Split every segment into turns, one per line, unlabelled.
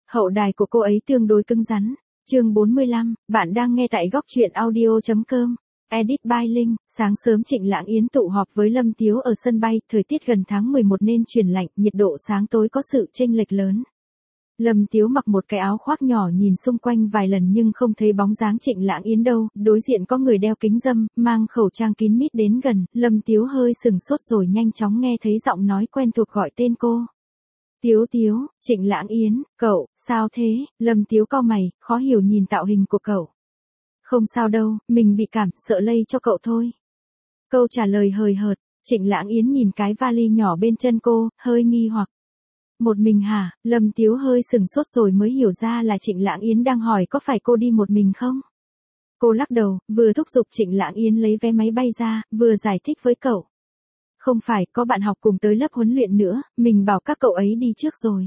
Hậu đài của cô ấy tương đối cứng rắn. Chương 45, bạn đang nghe tại góc truyện audio.com. Edit by Linh. Sáng sớm Trịnh Lãng Yến tụ họp với Lâm Tiếu ở sân bay, thời tiết gần tháng 11 nên chuyển lạnh, nhiệt độ sáng tối có sự chênh lệch lớn. Lâm Tiếu mặc một cái áo khoác nhỏ nhìn xung quanh vài lần nhưng không thấy bóng dáng Trịnh Lãng Yến đâu, đối diện có người đeo kính râm, mang khẩu trang kín mít đến gần, Lâm Tiếu hơi sừng sốt rồi nhanh chóng nghe thấy giọng nói quen thuộc gọi tên cô. Tiếu Tiếu, Trịnh Lãng Yến, cậu, sao thế? Lâm Tiếu cau mày, khó hiểu nhìn tạo hình của cậu. Không sao đâu, mình bị cảm, sợ lây cho cậu thôi. Câu trả lời hời hợt, Trịnh Lãng Yến nhìn cái vali nhỏ bên chân cô, hơi nghi hoặc. Một mình hả? Lâm Tiếu hơi sừng sốt rồi mới hiểu ra là Trịnh Lãng Yến đang hỏi có phải cô đi một mình không? Cô lắc đầu, vừa thúc giục Trịnh Lãng Yến lấy vé máy bay ra, vừa giải thích với cậu. Không phải, có bạn học cùng tới lớp huấn luyện nữa, mình bảo các cậu ấy đi trước rồi.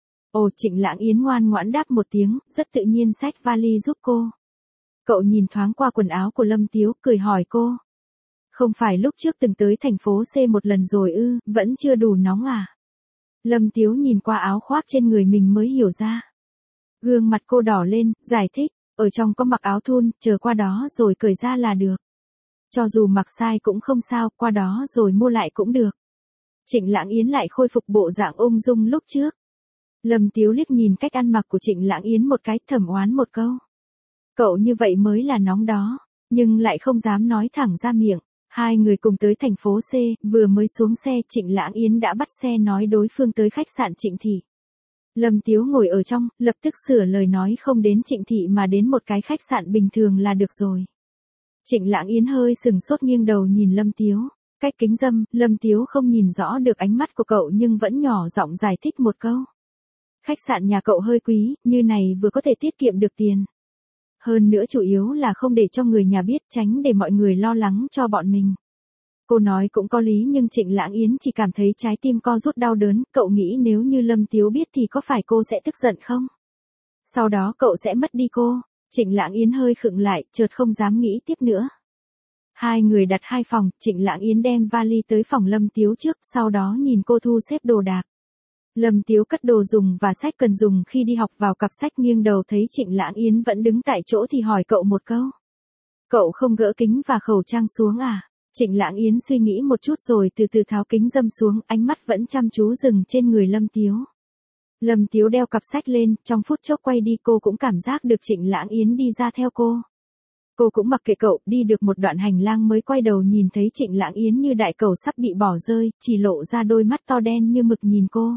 Ồ, Trịnh Lãng Yến ngoan ngoãn đáp một tiếng, rất tự nhiên xách vali giúp cô. Cậu nhìn thoáng qua quần áo của Lâm Tiếu, cười hỏi cô. Không phải lúc trước từng tới thành phố C một lần rồi ư, vẫn chưa đủ nóng à? Lâm Tiếu nhìn qua áo khoác trên người mình mới hiểu ra. Gương mặt cô đỏ lên, giải thích, ở trong có mặc áo thun, chờ qua đó rồi cởi ra là được. Cho dù mặc sai cũng không sao, qua đó rồi mua lại cũng được. Trịnh Lãng Yến lại khôi phục bộ dạng ung dung lúc trước. Lâm Tiếu liếc nhìn cách ăn mặc của Trịnh Lãng Yến một cái, thầm oán một câu. Cậu như vậy mới là nóng đó, nhưng lại không dám nói thẳng ra miệng. Hai người cùng tới thành phố C, vừa mới xuống xe Trịnh Lãng Yến đã bắt xe nói đối phương tới khách sạn Trịnh Thị. Lâm Tiếu ngồi ở trong, lập tức sửa lời nói không đến Trịnh Thị mà đến một cái khách sạn bình thường là được rồi. Trịnh Lãng Yến hơi sừng sốt nghiêng đầu nhìn Lâm Tiếu. Cách kính râm, Lâm Tiếu không nhìn rõ được ánh mắt của cậu nhưng vẫn nhỏ giọng giải thích một câu. Khách sạn nhà cậu hơi quý, như này vừa có thể tiết kiệm được tiền. Hơn nữa chủ yếu là không để cho người nhà biết, tránh để mọi người lo lắng cho bọn mình. Cô nói cũng có lý nhưng Trịnh Lãng Yến chỉ cảm thấy trái tim co rút đau đớn, cậu nghĩ nếu như Lâm Tiếu biết thì có phải cô sẽ tức giận không? Sau đó cậu sẽ mất đi cô. Trịnh Lãng Yến hơi khựng lại, chợt không dám nghĩ tiếp nữa. Hai người đặt hai phòng, Trịnh Lãng Yến đem vali tới phòng Lâm Tiếu trước, sau đó nhìn cô thu xếp đồ đạc. Lâm Tiếu cất đồ dùng và sách cần dùng khi đi học vào cặp sách, nghiêng đầu thấy Trịnh Lãng Yến vẫn đứng tại chỗ thì hỏi cậu một câu. Cậu không gỡ kính và khẩu trang xuống à? Trịnh Lãng Yến suy nghĩ một chút rồi từ từ tháo kính râm xuống, ánh mắt vẫn chăm chú dừng trên người Lâm Tiếu. Lâm Tiếu đeo cặp sách lên, trong phút chốc quay đi cô cũng cảm giác được Trịnh Lãng Yến đi ra theo cô. Cô cũng mặc kệ cậu, đi được một đoạn hành lang mới quay đầu nhìn thấy Trịnh Lãng Yến như đại cầu sắp bị bỏ rơi, chỉ lộ ra đôi mắt to đen như mực nhìn cô.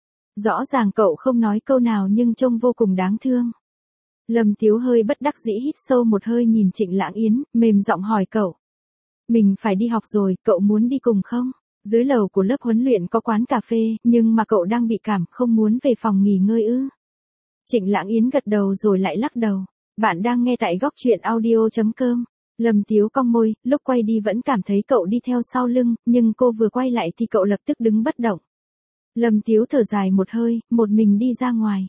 Rõ ràng cậu không nói câu nào nhưng trông vô cùng đáng thương. Lâm Tiếu hơi bất đắc dĩ hít sâu một hơi nhìn Trịnh Lãng Yến, mềm giọng hỏi cậu. Mình phải đi học rồi, cậu muốn đi cùng không? Dưới lầu của lớp huấn luyện có quán cà phê, nhưng mà cậu đang bị cảm, không muốn về phòng nghỉ ngơi ư? Trịnh Lãng Yến gật đầu rồi lại lắc đầu. Bạn đang nghe tại góc truyện audio.com. Lâm Tiếu cong môi, lúc quay đi vẫn cảm thấy cậu đi theo sau lưng, nhưng cô vừa quay lại thì cậu lập tức đứng bất động. Lâm Tiếu thở dài một hơi, một mình đi ra ngoài.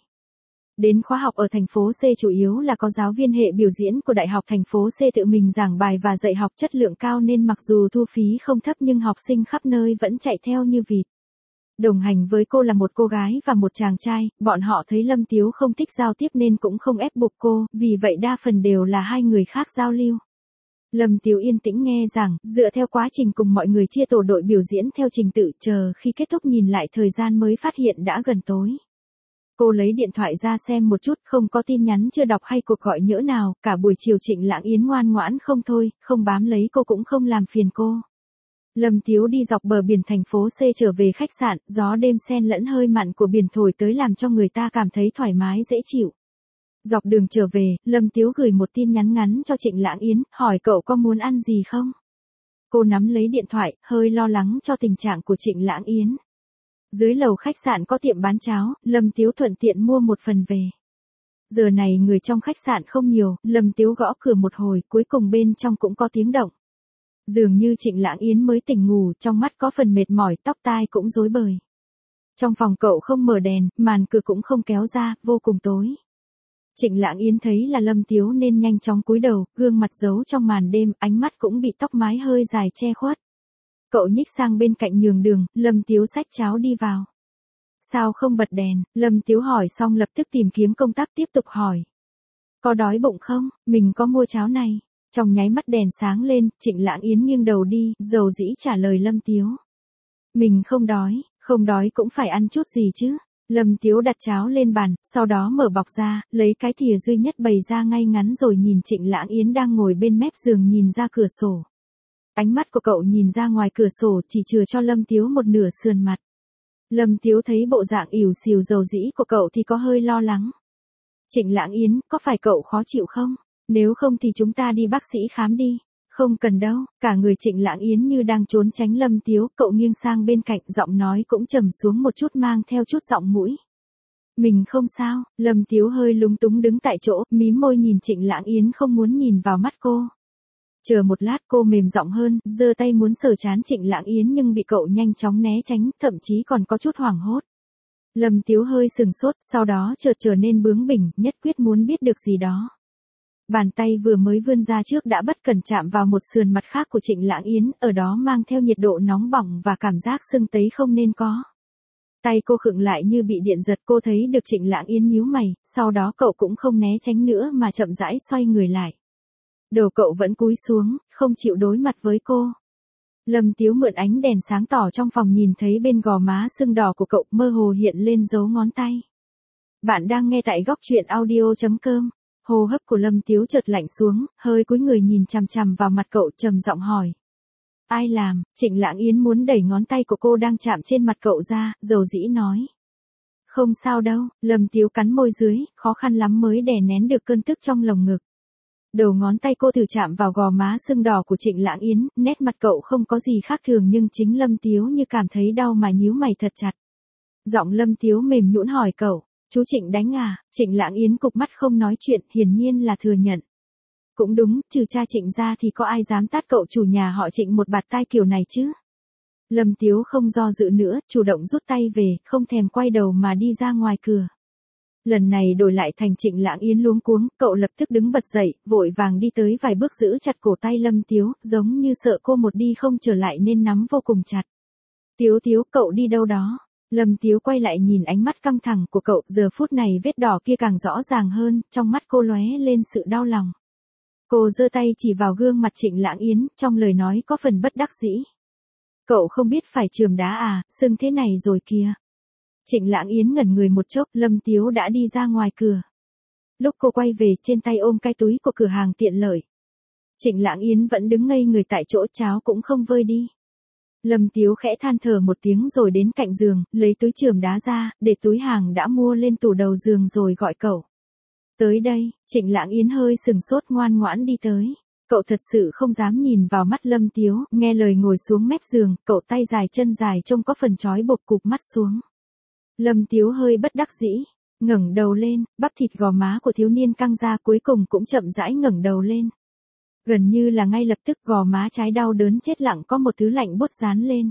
Đến khóa học ở thành phố C chủ yếu là có giáo viên hệ biểu diễn của Đại học thành phố C tự mình giảng bài và dạy học chất lượng cao nên mặc dù thu phí không thấp nhưng học sinh khắp nơi vẫn chạy theo như vịt. Đồng hành với cô là một cô gái và một chàng trai, bọn họ thấy Lâm Tiếu không thích giao tiếp nên cũng không ép buộc cô, vì vậy đa phần đều là hai người khác giao lưu. Lâm Tiếu yên tĩnh nghe giảng, dựa theo quá trình cùng mọi người chia tổ đội biểu diễn theo trình tự, chờ khi kết thúc nhìn lại thời gian mới phát hiện đã gần tối. Cô lấy điện thoại ra xem một chút, không có tin nhắn chưa đọc hay cuộc gọi nhỡ nào, cả buổi chiều Trịnh Lãng Yến ngoan ngoãn không thôi, không bám lấy cô cũng không làm phiền cô. Lâm Tiếu đi dọc bờ biển thành phố C trở về khách sạn, gió đêm xen lẫn hơi mặn của biển thổi tới làm cho người ta cảm thấy thoải mái dễ chịu. Dọc đường trở về, Lâm Tiếu gửi một tin nhắn ngắn cho Trịnh Lãng Yến, hỏi cậu có muốn ăn gì không? Cô nắm lấy điện thoại, hơi lo lắng cho tình trạng của Trịnh Lãng Yến. Dưới lầu khách sạn có tiệm bán cháo, Lâm Tiếu thuận tiện mua một phần về. Giờ này người trong khách sạn không nhiều, Lâm Tiếu gõ cửa một hồi, cuối cùng bên trong cũng có tiếng động. Dường như Trịnh Lãng Yến mới tỉnh ngủ, trong mắt có phần mệt mỏi, tóc tai cũng rối bời. Trong phòng cậu không mở đèn, màn cửa cũng không kéo ra, vô cùng tối. Trịnh Lãng Yến thấy là Lâm Tiếu nên nhanh chóng cúi đầu, gương mặt giấu trong màn đêm, ánh mắt cũng bị tóc mái hơi dài che khuất. Cậu nhích sang bên cạnh nhường đường, Lâm Tiếu xách cháo đi vào. Sao không bật đèn? Lâm Tiếu hỏi xong lập tức tìm kiếm công tắc tiếp tục hỏi. Có đói bụng không? Mình có mua cháo này. Trong nháy mắt đèn sáng lên, Trịnh Lãng Yến nghiêng đầu đi, dầu dĩ trả lời Lâm Tiếu. Mình không đói cũng phải ăn chút gì chứ. Lâm Tiếu đặt cháo lên bàn, sau đó mở bọc ra, lấy cái thìa duy nhất bày ra ngay ngắn rồi nhìn Trịnh Lãng Yến đang ngồi bên mép giường nhìn ra cửa sổ. Ánh mắt của cậu nhìn ra ngoài cửa sổ chỉ chừa cho Lâm Tiếu một nửa sườn mặt. Lâm Tiếu thấy bộ dạng ỉu xìu dầu dĩ của cậu thì có hơi lo lắng. Trịnh Lãng Yến, có phải cậu khó chịu không? Nếu không thì chúng ta đi bác sĩ khám đi. Không cần đâu, cả người Trịnh Lãng Yến như đang trốn tránh Lâm Tiếu, cậu nghiêng sang bên cạnh, giọng nói cũng trầm xuống một chút mang theo chút giọng mũi. Mình không sao, Lâm Tiếu hơi lúng túng đứng tại chỗ, mím môi nhìn Trịnh Lãng Yến không muốn nhìn vào mắt cô. Chờ một lát cô mềm giọng hơn, giơ tay muốn sờ trán Trịnh Lãng Yến nhưng bị cậu nhanh chóng né tránh, thậm chí còn có chút hoảng hốt. Lâm Tiếu hơi sừng sốt, sau đó chợt trở nên bướng bỉnh, nhất quyết muốn biết được gì đó. Bàn tay vừa mới vươn ra trước đã bất cẩn chạm vào một sườn mặt khác của Trịnh Lãng Yến, ở đó mang theo nhiệt độ nóng bỏng và cảm giác sưng tấy không nên có. Tay cô khựng lại như bị điện giật, cô thấy được Trịnh Lãng Yến nhíu mày, sau đó cậu cũng không né tránh nữa mà chậm rãi xoay người lại. Đầu cậu vẫn cúi xuống, không chịu đối mặt với cô. Lâm Tiếu mượn ánh đèn sáng tỏ trong phòng nhìn thấy bên gò má sưng đỏ của cậu mơ hồ hiện lên dấu ngón tay. Bạn đang nghe tại góc truyện audio.com. Hô hấp của Lâm Tiếu chợt lạnh xuống, hơi cúi người nhìn chằm chằm vào mặt cậu trầm giọng hỏi. Ai làm? Trịnh Lãng Yến muốn đẩy ngón tay của cô đang chạm trên mặt cậu ra, dầu dĩ nói. Không sao đâu, Lâm Tiếu cắn môi dưới, khó khăn lắm mới đè nén được cơn tức trong lồng ngực. Đầu ngón tay cô thử chạm vào gò má sưng đỏ của Trịnh Lãng Yến, nét mặt cậu không có gì khác thường nhưng chính Lâm Tiếu như cảm thấy đau mà nhíu mày thật chặt. Giọng Lâm Tiếu mềm nhũn hỏi cậu, chú Trịnh đánh à? Trịnh Lãng Yến cụp mắt không nói chuyện, hiển nhiên là thừa nhận. Cũng đúng, trừ cha Trịnh ra thì có ai dám tát cậu chủ nhà họ Trịnh một bạt tai kiểu này chứ? Lâm Tiếu không do dự nữa, chủ động rút tay về, không thèm quay đầu mà đi ra ngoài cửa. Lần này đổi lại thành Trịnh Lãng Yến luống cuống, cậu lập tức đứng bật dậy, vội vàng đi tới vài bước giữ chặt cổ tay Lâm Tiếu, giống như sợ cô một đi không trở lại nên nắm vô cùng chặt. Tiếu Tiếu, cậu đi đâu đó? Lâm Tiếu quay lại nhìn ánh mắt căng thẳng của cậu, giờ phút này vết đỏ kia càng rõ ràng hơn, trong mắt cô lóe lên sự đau lòng. Cô giơ tay chỉ vào gương mặt Trịnh Lãng Yến, trong lời nói có phần bất đắc dĩ. Cậu không biết phải chườm đá à, sưng thế này rồi kìa. Trịnh Lãng Yến ngẩn người một chốc, Lâm Tiếu đã đi ra ngoài cửa. Lúc cô quay về, trên tay ôm cái túi của cửa hàng tiện lợi. Trịnh Lãng Yến vẫn đứng ngây người tại chỗ, cháo cũng không vơi đi. Lâm Tiếu khẽ than thở một tiếng rồi đến cạnh giường, lấy túi chườm đá ra, để túi hàng đã mua lên tủ đầu giường rồi gọi cậu. Tới đây, Trịnh Lãng Yến hơi sừng sốt ngoan ngoãn đi tới. Cậu thật sự không dám nhìn vào mắt Lâm Tiếu, nghe lời ngồi xuống mép giường, cậu tay dài chân dài trông có phần trói bột cụp mắt xuống. Lâm Tiếu hơi bất đắc dĩ, ngẩng đầu lên, bắp thịt gò má của thiếu niên căng ra cuối cùng cũng chậm rãi ngẩng đầu lên. Gần như là ngay lập tức gò má trái đau đớn chết lặng có một thứ lạnh buốt dán lên.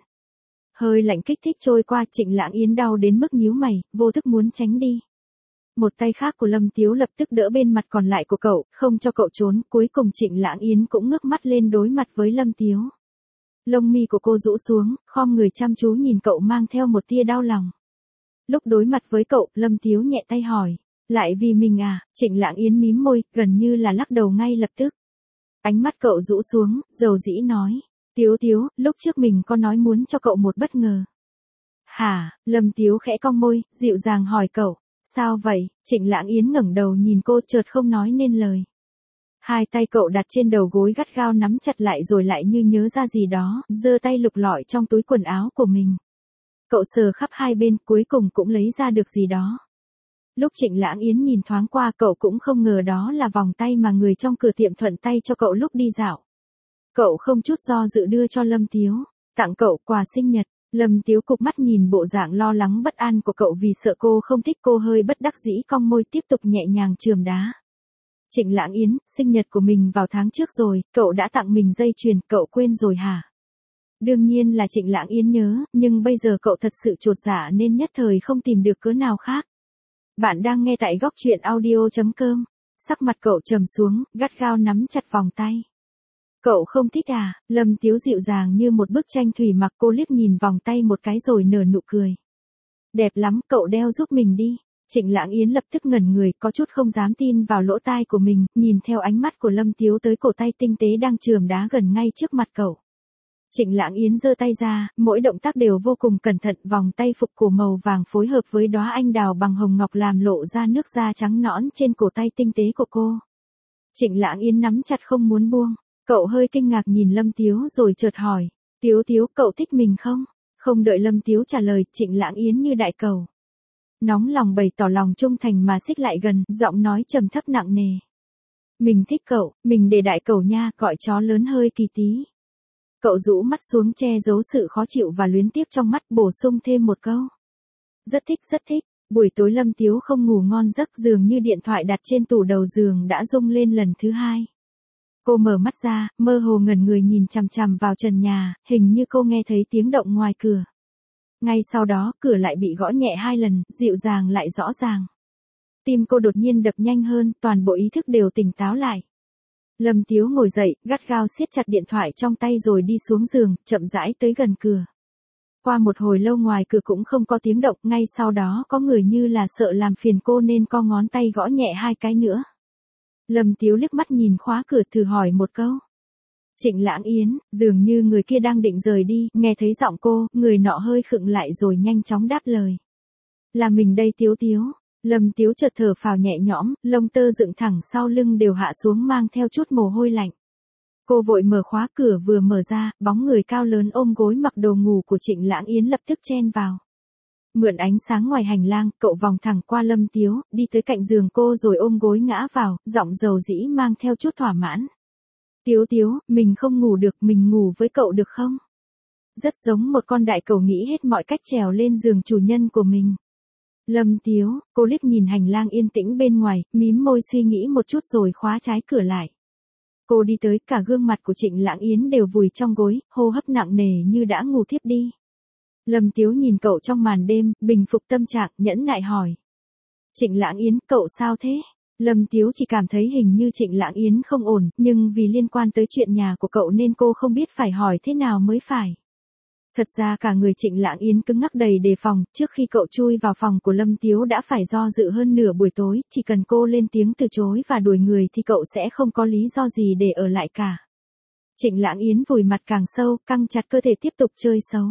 Hơi lạnh kích thích trôi qua, Trịnh Lãng Yến đau đến mức nhíu mày, vô thức muốn tránh đi. Một tay khác của Lâm Tiếu lập tức đỡ bên mặt còn lại của cậu, không cho cậu trốn, cuối cùng Trịnh Lãng Yến cũng ngước mắt lên đối mặt với Lâm Tiếu. Lông mi của cô rũ xuống, khom người chăm chú nhìn cậu mang theo một tia đau lòng. Lúc đối mặt với cậu, Lâm Tiếu nhẹ tay hỏi, lại vì mình à? Trịnh Lãng Yến mím môi, gần như là lắc đầu ngay lập tức. Ánh mắt cậu rũ xuống, dầu dĩ nói, Tiếu Tiếu, lúc trước mình có nói muốn cho cậu một bất ngờ. Hả? Lâm Tiếu khẽ cong môi, dịu dàng hỏi cậu, sao vậy? Trịnh Lãng Yến ngẩng đầu nhìn cô chợt không nói nên lời. Hai tay cậu đặt trên đầu gối gắt gao nắm chặt lại rồi lại như nhớ ra gì đó, giơ tay lục lọi trong túi quần áo của mình. Cậu sờ khắp hai bên, cuối cùng cũng lấy ra được gì đó. Lúc Trịnh Lãng Yến nhìn thoáng qua cậu cũng không ngờ đó là vòng tay mà người trong cửa tiệm thuận tay cho cậu lúc đi dạo. Cậu không chút do dự đưa cho Lâm Tiếu, tặng cậu quà sinh nhật. Lâm Tiếu cụp mắt nhìn bộ dạng lo lắng bất an của cậu vì sợ cô không thích, cô hơi bất đắc dĩ cong môi tiếp tục nhẹ nhàng chườm đá. Trịnh Lãng Yến, sinh nhật của mình vào tháng trước rồi, cậu đã tặng mình dây chuyền, cậu quên rồi hả? Đương nhiên là Trịnh Lãng Yến nhớ, nhưng bây giờ cậu thật sự chột dạ nên nhất thời không tìm được cớ nào khác. Bạn đang nghe tại góc truyện audio.com. Sắc mặt cậu trầm xuống, gắt gao nắm chặt vòng tay. Cậu không thích à? Lâm Tiếu dịu dàng như một bức tranh thủy mặc, cô liếc nhìn vòng tay một cái rồi nở nụ cười. Đẹp lắm, cậu đeo giúp mình đi. Trịnh Lãng Yến lập tức ngẩn người, có chút không dám tin vào lỗ tai của mình, nhìn theo ánh mắt của Lâm Tiếu tới cổ tay tinh tế đang chườm đá gần ngay trước mặt cậu. Trịnh Lãng Yến giơ tay ra, mỗi động tác đều vô cùng cẩn thận, vòng tay phục cổ màu vàng phối hợp với đóa anh đào bằng hồng ngọc làm lộ ra nước da trắng nõn trên cổ tay tinh tế của cô. Trịnh Lãng Yến nắm chặt không muốn buông, cậu hơi kinh ngạc nhìn Lâm Tiếu rồi chợt hỏi, Tiếu Tiếu, cậu thích mình không? Không đợi Lâm Tiếu trả lời, Trịnh Lãng Yến như đại cầu nóng lòng bày tỏ lòng trung thành mà xích lại gần, giọng nói trầm thấp nặng nề. Mình thích cậu, mình để đại cầu nha, gọi chó lớn hơi kỳ tí. Cậu rũ mắt xuống che giấu sự khó chịu và luyến tiếc trong mắt, bổ sung thêm một câu. Rất thích, rất thích. Buổi tối Lâm Tiếu không ngủ ngon giấc, dường như điện thoại đặt trên tủ đầu giường đã rung lên lần thứ hai. Cô mở mắt ra, mơ hồ ngẩn người nhìn chằm chằm vào trần nhà, hình như cô nghe thấy tiếng động ngoài cửa. Ngay sau đó, cửa lại bị gõ nhẹ 2 lần, dịu dàng lại rõ ràng. Tim cô đột nhiên đập nhanh hơn, toàn bộ ý thức đều tỉnh táo lại. Lâm Tiếu ngồi dậy, gắt gao siết chặt điện thoại trong tay rồi đi xuống giường, chậm rãi tới gần cửa. Qua một hồi lâu ngoài cửa cũng không có tiếng động, ngay sau đó có người như là sợ làm phiền cô nên co ngón tay gõ nhẹ 2 cái nữa. Lâm Tiếu liếc mắt nhìn khóa cửa, thử hỏi một câu. Trịnh Lãng Yến, dường như người kia đang định rời đi, nghe thấy giọng cô, người nọ hơi khựng lại rồi nhanh chóng đáp lời. Là mình đây Tiếu Tiếu. Lâm Tiếu chợt thở phào nhẹ nhõm, lông tơ dựng thẳng sau lưng đều hạ xuống mang theo chút mồ hôi lạnh. Cô vội mở khóa cửa, vừa mở ra, bóng người cao lớn ôm gối mặc đồ ngủ của Trịnh Lãng Yến lập tức chen vào. Mượn ánh sáng ngoài hành lang, cậu vòng thẳng qua Lâm Tiếu, đi tới cạnh giường cô rồi ôm gối ngã vào, giọng dầu dĩ mang theo chút thỏa mãn. Tiếu Tiếu, mình không ngủ được, mình ngủ với cậu được không? Rất giống một con đại cầu nghĩ hết mọi cách trèo lên giường chủ nhân của mình. Lâm Tiếu, cô liếc nhìn hành lang yên tĩnh bên ngoài, mím môi suy nghĩ một chút rồi khóa trái cửa lại. Cô đi tới, cả gương mặt của Trịnh Lãng Yến đều vùi trong gối, hô hấp nặng nề như đã ngủ thiếp đi. Lâm Tiếu nhìn cậu trong màn đêm, bình phục tâm trạng, nhẫn nại hỏi. Trịnh Lãng Yến, cậu sao thế? Lâm Tiếu chỉ cảm thấy hình như Trịnh Lãng Yến không ổn, nhưng vì liên quan tới chuyện nhà của cậu nên cô không biết phải hỏi thế nào mới phải. Thật ra cả người Trịnh Lãng Yến cứng ngắc đầy đề phòng, trước khi cậu chui vào phòng của Lâm Tiếu đã phải do dự hơn nửa buổi tối, chỉ cần cô lên tiếng từ chối và đuổi người thì cậu sẽ không có lý do gì để ở lại cả. Trịnh Lãng Yến vùi mặt càng sâu, căng chặt cơ thể tiếp tục chơi xấu.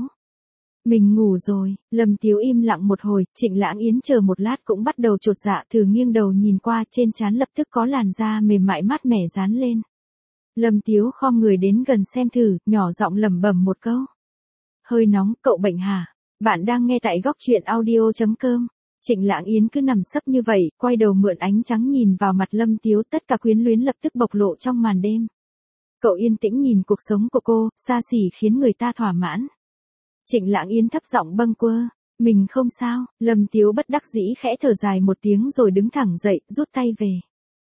Mình ngủ rồi, Lâm Tiếu im lặng một hồi, Trịnh Lãng Yến chờ một lát cũng bắt đầu chột dạ, thử nghiêng đầu nhìn qua, trên trán lập tức có làn da mềm mại mát mẻ dán lên. Lâm Tiếu khom người đến gần xem thử, nhỏ giọng lẩm bẩm một câu. Hơi nóng, cậu bệnh hả? Bạn đang nghe tại góc truyện audio.com. Trịnh Lãng Yến cứ nằm sấp như vậy, quay đầu mượn ánh trắng nhìn vào mặt Lâm Tiếu, tất cả quyến luyến lập tức bộc lộ trong màn đêm. Cậu yên tĩnh nhìn cuộc sống của cô, xa xỉ khiến người ta thỏa mãn. Trịnh Lãng Yến thấp giọng bâng quơ, mình không sao. Lâm Tiếu bất đắc dĩ khẽ thở dài một tiếng rồi đứng thẳng dậy, rút tay về.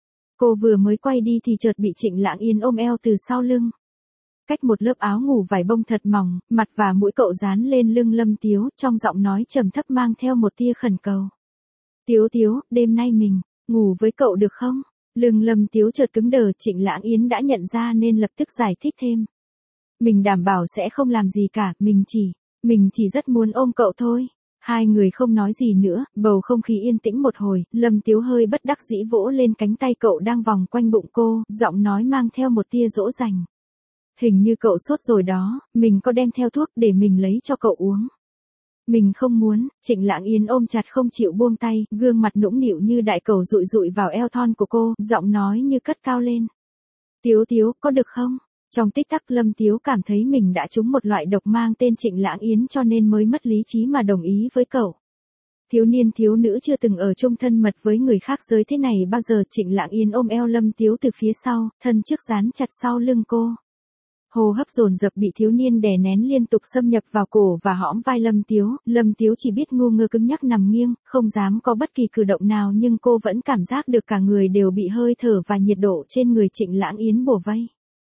Cô vừa mới quay đi thì chợt bị Trịnh Lãng Yến ôm eo từ sau lưng. Cách một lớp áo ngủ vải bông thật mỏng, mặt và mũi cậu dán lên lưng Lâm Tiếu, trong giọng nói trầm thấp mang theo một tia khẩn cầu. Tiếu Tiếu, đêm nay mình ngủ với cậu được không? Lưng Lâm Tiếu chợt cứng đờ, Trịnh Lãng Yến đã nhận ra nên lập tức giải thích thêm. Mình đảm bảo sẽ không làm gì cả, mình chỉ rất muốn ôm cậu thôi. Hai người không nói gì nữa, bầu không khí yên tĩnh một hồi, Lâm Tiếu hơi bất đắc dĩ vỗ lên cánh tay cậu đang vòng quanh bụng cô, giọng nói mang theo một tia dỗ dành. Hình như cậu sốt rồi đó, mình có đem theo thuốc để mình lấy cho cậu uống. Mình không muốn. Trịnh Lãng Yến ôm chặt không chịu buông tay, gương mặt nũng nịu như đại cầu dụi dụi vào eo thon của cô, giọng nói như cất cao lên. Tiếu Tiếu, có được không? Trong tích tắc Lâm Tiếu cảm thấy mình đã trúng một loại độc mang tên Trịnh Lãng Yến cho nên mới mất lý trí mà đồng ý với cậu. Thiếu niên thiếu nữ chưa từng ở chung thân mật với người khác giới thế này bao giờ. Trịnh Lãng Yến ôm eo Lâm Tiếu từ phía sau, thân trước dán chặt sau lưng cô. Hô hấp dồn dập bị thiếu niên đè nén liên tục xâm nhập vào cổ và hõm vai Lâm Tiếu chỉ biết ngu ngơ cứng nhắc nằm nghiêng, không dám có bất kỳ cử động nào nhưng cô vẫn cảm giác được cả người đều bị hơi thở và nhiệt độ trên người Trịnh Lãng Yến bủa vây.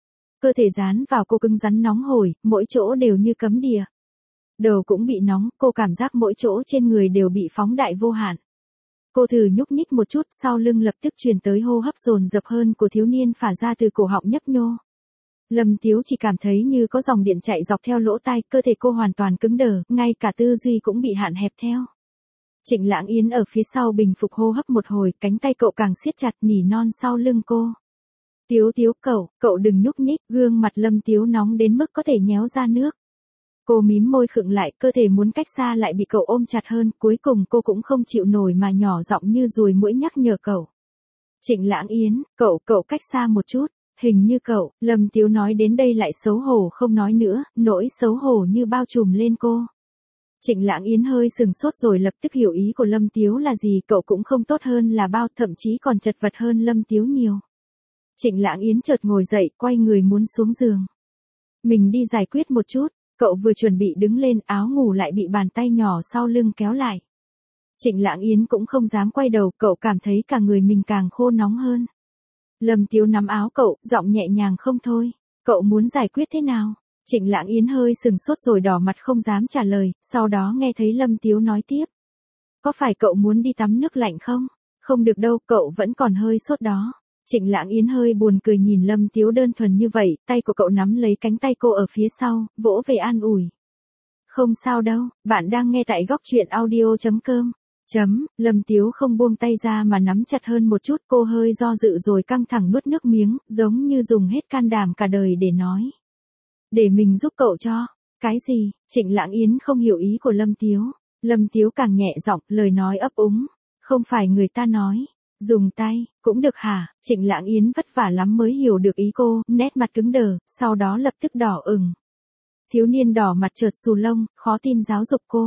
Cơ thể dán vào cô cứng rắn nóng hổi, mỗi chỗ đều như cấm địa. Đầu cũng bị nóng, cô cảm giác mỗi chỗ trên người đều bị phóng đại vô hạn. Cô thử nhúc nhích một chút, sau lưng lập tức truyền tới hô hấp dồn dập hơn của thiếu niên phả ra từ cổ họng nhấp nhô. Lâm Tiếu chỉ cảm thấy như có dòng điện chạy dọc theo lỗ tai, cơ thể cô hoàn toàn cứng đờ, ngay cả tư duy cũng bị hạn hẹp theo. Trịnh Lãng Yến ở phía sau bình phục hô hấp một hồi, cánh tay cậu càng siết chặt nỉ non sau lưng cô. Tiếu Tiếu cậu đừng nhúc nhích, gương mặt Lâm Tiếu nóng đến mức có thể nhéo ra nước. Cô mím môi khựng lại, cơ thể muốn cách xa lại bị cậu ôm chặt hơn, cuối cùng cô cũng không chịu nổi mà nhỏ giọng như ruồi muỗi nhắc nhở cậu. Trịnh Lãng Yến, cậu cách xa một chút, hình như cậu, Lâm Tiếu nói đến đây lại xấu hổ không nói nữa, nỗi xấu hổ như bao trùm lên cô. Trịnh Lãng Yến hơi sừng sốt rồi lập tức hiểu ý của Lâm Tiếu là gì, cậu cũng không tốt hơn là bao, thậm chí còn chật vật hơn Lâm Tiếu nhiều. Trịnh Lãng Yến chợt ngồi dậy, quay người muốn xuống giường. Mình đi giải quyết một chút, cậu vừa chuẩn bị đứng lên, áo ngủ lại bị bàn tay nhỏ sau lưng kéo lại. Trịnh Lãng Yến cũng không dám quay đầu, cậu cảm thấy cả người mình càng khô nóng hơn. Lâm Tiếu nắm áo cậu, giọng nhẹ nhàng không thôi. Cậu muốn giải quyết thế nào? Trịnh Lãng Yến hơi sừng sốt rồi đỏ mặt không dám trả lời, sau đó nghe thấy Lâm Tiếu nói tiếp. Có phải cậu muốn đi tắm nước lạnh không? Không được đâu, cậu vẫn còn hơi sốt đó. Trịnh Lãng Yến hơi buồn cười nhìn Lâm Tiếu đơn thuần như vậy, tay của cậu nắm lấy cánh tay cô ở phía sau, vỗ về an ủi. Không sao đâu, bạn đang nghe tại góc truyện audio.com. Lâm Tiếu không buông tay ra mà nắm chặt hơn một chút, cô hơi do dự rồi căng thẳng nuốt nước miếng, giống như dùng hết can đảm cả đời để nói. Để mình giúp cậu cho. Cái gì? Trịnh Lãng Yến không hiểu ý của Lâm Tiếu. Lâm Tiếu càng nhẹ giọng, lời nói ấp úng. Không phải người ta nói. Dùng tay, cũng được hả? Trịnh Lãng Yến vất vả lắm mới hiểu được ý cô, nét mặt cứng đờ, sau đó lập tức đỏ ửng. Thiếu niên đỏ mặt chợt xù lông, khó tin giáo dục cô.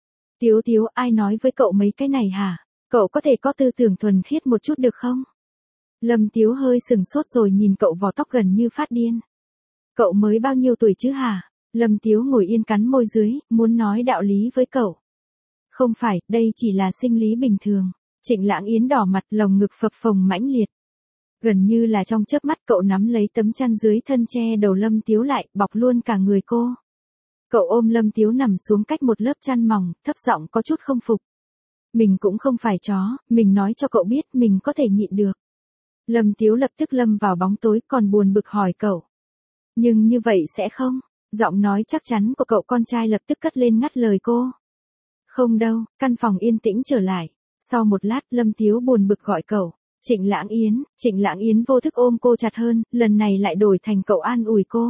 Tiếu, ai nói với cậu mấy cái này hả? Cậu có thể có tư tưởng thuần khiết một chút được không? Lâm Tiếu hơi sừng sốt rồi nhìn cậu vò tóc gần như phát điên. Cậu mới bao nhiêu tuổi chứ hả? Lâm Tiếu ngồi yên cắn môi dưới, muốn nói đạo lý với cậu. Không phải, đây chỉ là sinh lý bình thường. Trịnh Lãng Yến đỏ mặt, lồng ngực phập phồng mãnh liệt. Gần như là trong chớp mắt cậu nắm lấy tấm chăn dưới thân che đầu Lâm Tiếu lại, bọc luôn cả người cô. Cậu ôm Lâm Tiếu nằm xuống cách một lớp chăn mỏng, thấp giọng có chút không phục. Mình cũng không phải chó, mình nói cho cậu biết mình có thể nhịn được. Lâm Tiếu lập tức lâm vào bóng tối còn buồn bực hỏi cậu. Nhưng như vậy sẽ không? Giọng nói chắc chắn của cậu con trai lập tức cất lên ngắt lời cô. Không đâu, căn phòng yên tĩnh trở lại. Sau một lát Lâm Tiếu buồn bực gọi cậu. Trịnh Lãng Yến vô thức ôm cô chặt hơn, lần này lại đổi thành cậu an ủi cô.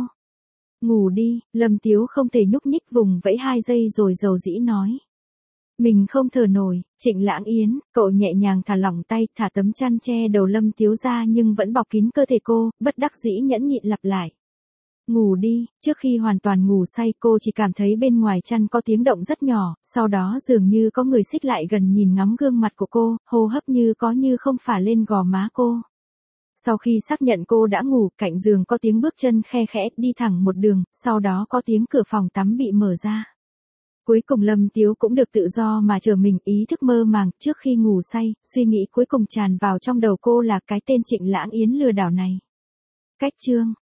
Ngủ đi, Lâm Tiếu không thể nhúc nhích vùng vẫy 2 giây rồi dầu dĩ nói. Mình không thở nổi, Trịnh Lãng Yến, cậu nhẹ nhàng thả lỏng tay, thả tấm chăn che đầu Lâm Tiếu ra nhưng vẫn bọc kín cơ thể cô, bất đắc dĩ nhẫn nhịn lặp lại. Ngủ đi, trước khi hoàn toàn ngủ say cô chỉ cảm thấy bên ngoài chăn có tiếng động rất nhỏ, sau đó dường như có người xích lại gần nhìn ngắm gương mặt của cô, hô hấp như có như không phả lên gò má cô. Sau khi xác nhận cô đã ngủ, cạnh giường có tiếng bước chân khe khẽ đi thẳng một đường, sau đó có tiếng cửa phòng tắm bị mở ra. Cuối cùng Lâm Tiếu cũng được tự do mà trở mình, ý thức mơ màng, trước khi ngủ say, suy nghĩ cuối cùng tràn vào trong đầu cô là cái tên Trịnh Lãng Yến lừa đảo này. Cách chương